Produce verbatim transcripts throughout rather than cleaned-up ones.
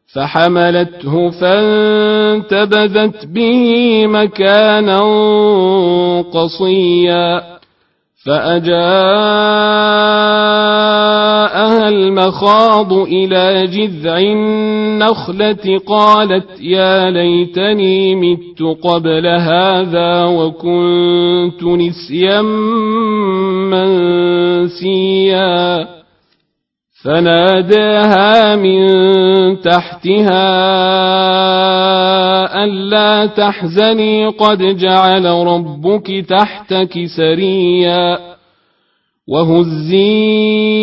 فحملته فانتبذت به مكانا قصيا فأجاءها المخاض إلى جذع النخلة قالت يا ليتني مت قبل هذا وكنت نسيا منسيا فناداها من تحتها ألا تحزني قد جعل ربك تحتك سريا وهزي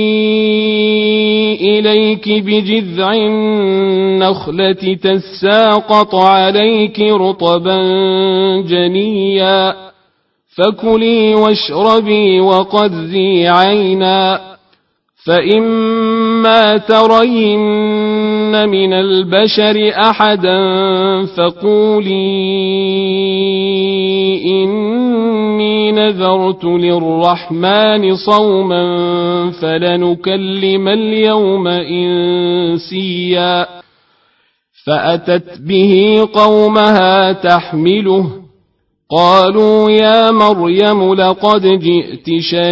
إليك بجذع النخلة تساقط عليك رطبا جنيا فكلي واشربي وقري عينا فإما ترين من البشر أحدا فقولي إني نذرت للرحمن صوما فلنكلم اليوم إنسيا فأتت به قومها تحمله قالوا يا مريم لقد جئت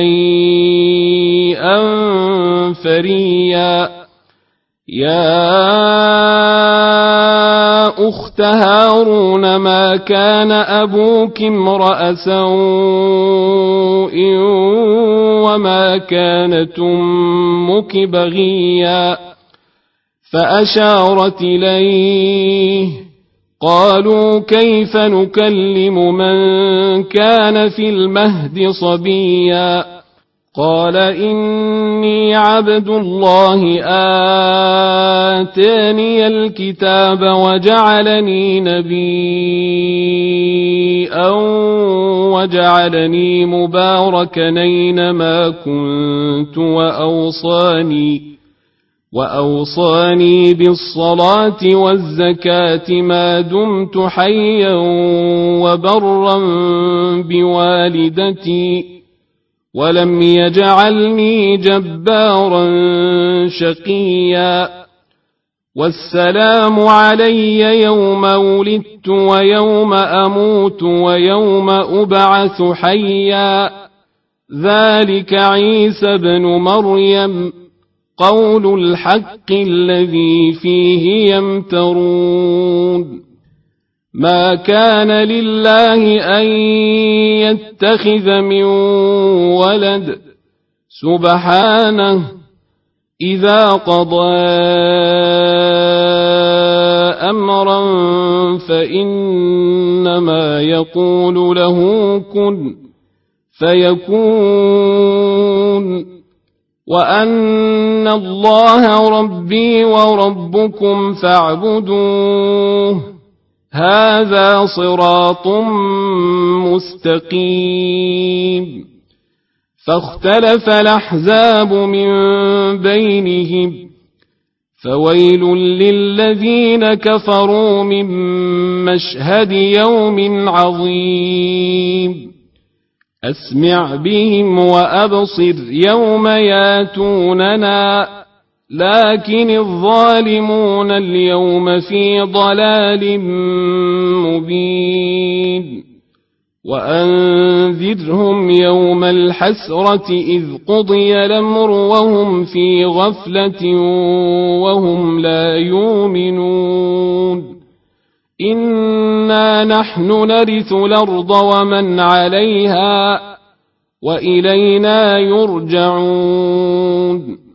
شيئا فريا يا أخت هارون ما كان أبوك امرأ سوء وما كانت أمك بغيا فأشارت إليه قالوا كيف نكلم من كان في المهد صبيا قال إني عبد الله آتاني الكتاب وجعلني نبيا وجعلني مباركا أينما كنت وأوصاني وأوصاني بالصلاة والزكاة ما دمت حيا وبرا بوالدتي ولم يجعلني جبارا شقيا والسلام علي يوم ولدت ويوم أموت ويوم أبعث حيا ذلك عيسى بن مريم قول الحق الذي فيه يمترون ما كان لله أن يتخذ من ولد سبحانه إذا قضى أمرا فإنما يقول له كن فيكون وأن الله ربي وربكم فاعبدوه هذا صراط مستقيم فاختلف الأحزاب من بينهم فويل للذين كفروا من مشهد يوم عظيم أسمع بهم وأبصر يوم ياتوننا لكن الظالمون اليوم في ضلال مبين وأنذرهم يوم الحسرة إذ قضي الأمر وهم في غفلة وهم لا يؤمنون إنا نحن نرث الأرض ومن عليها وإلينا يرجعون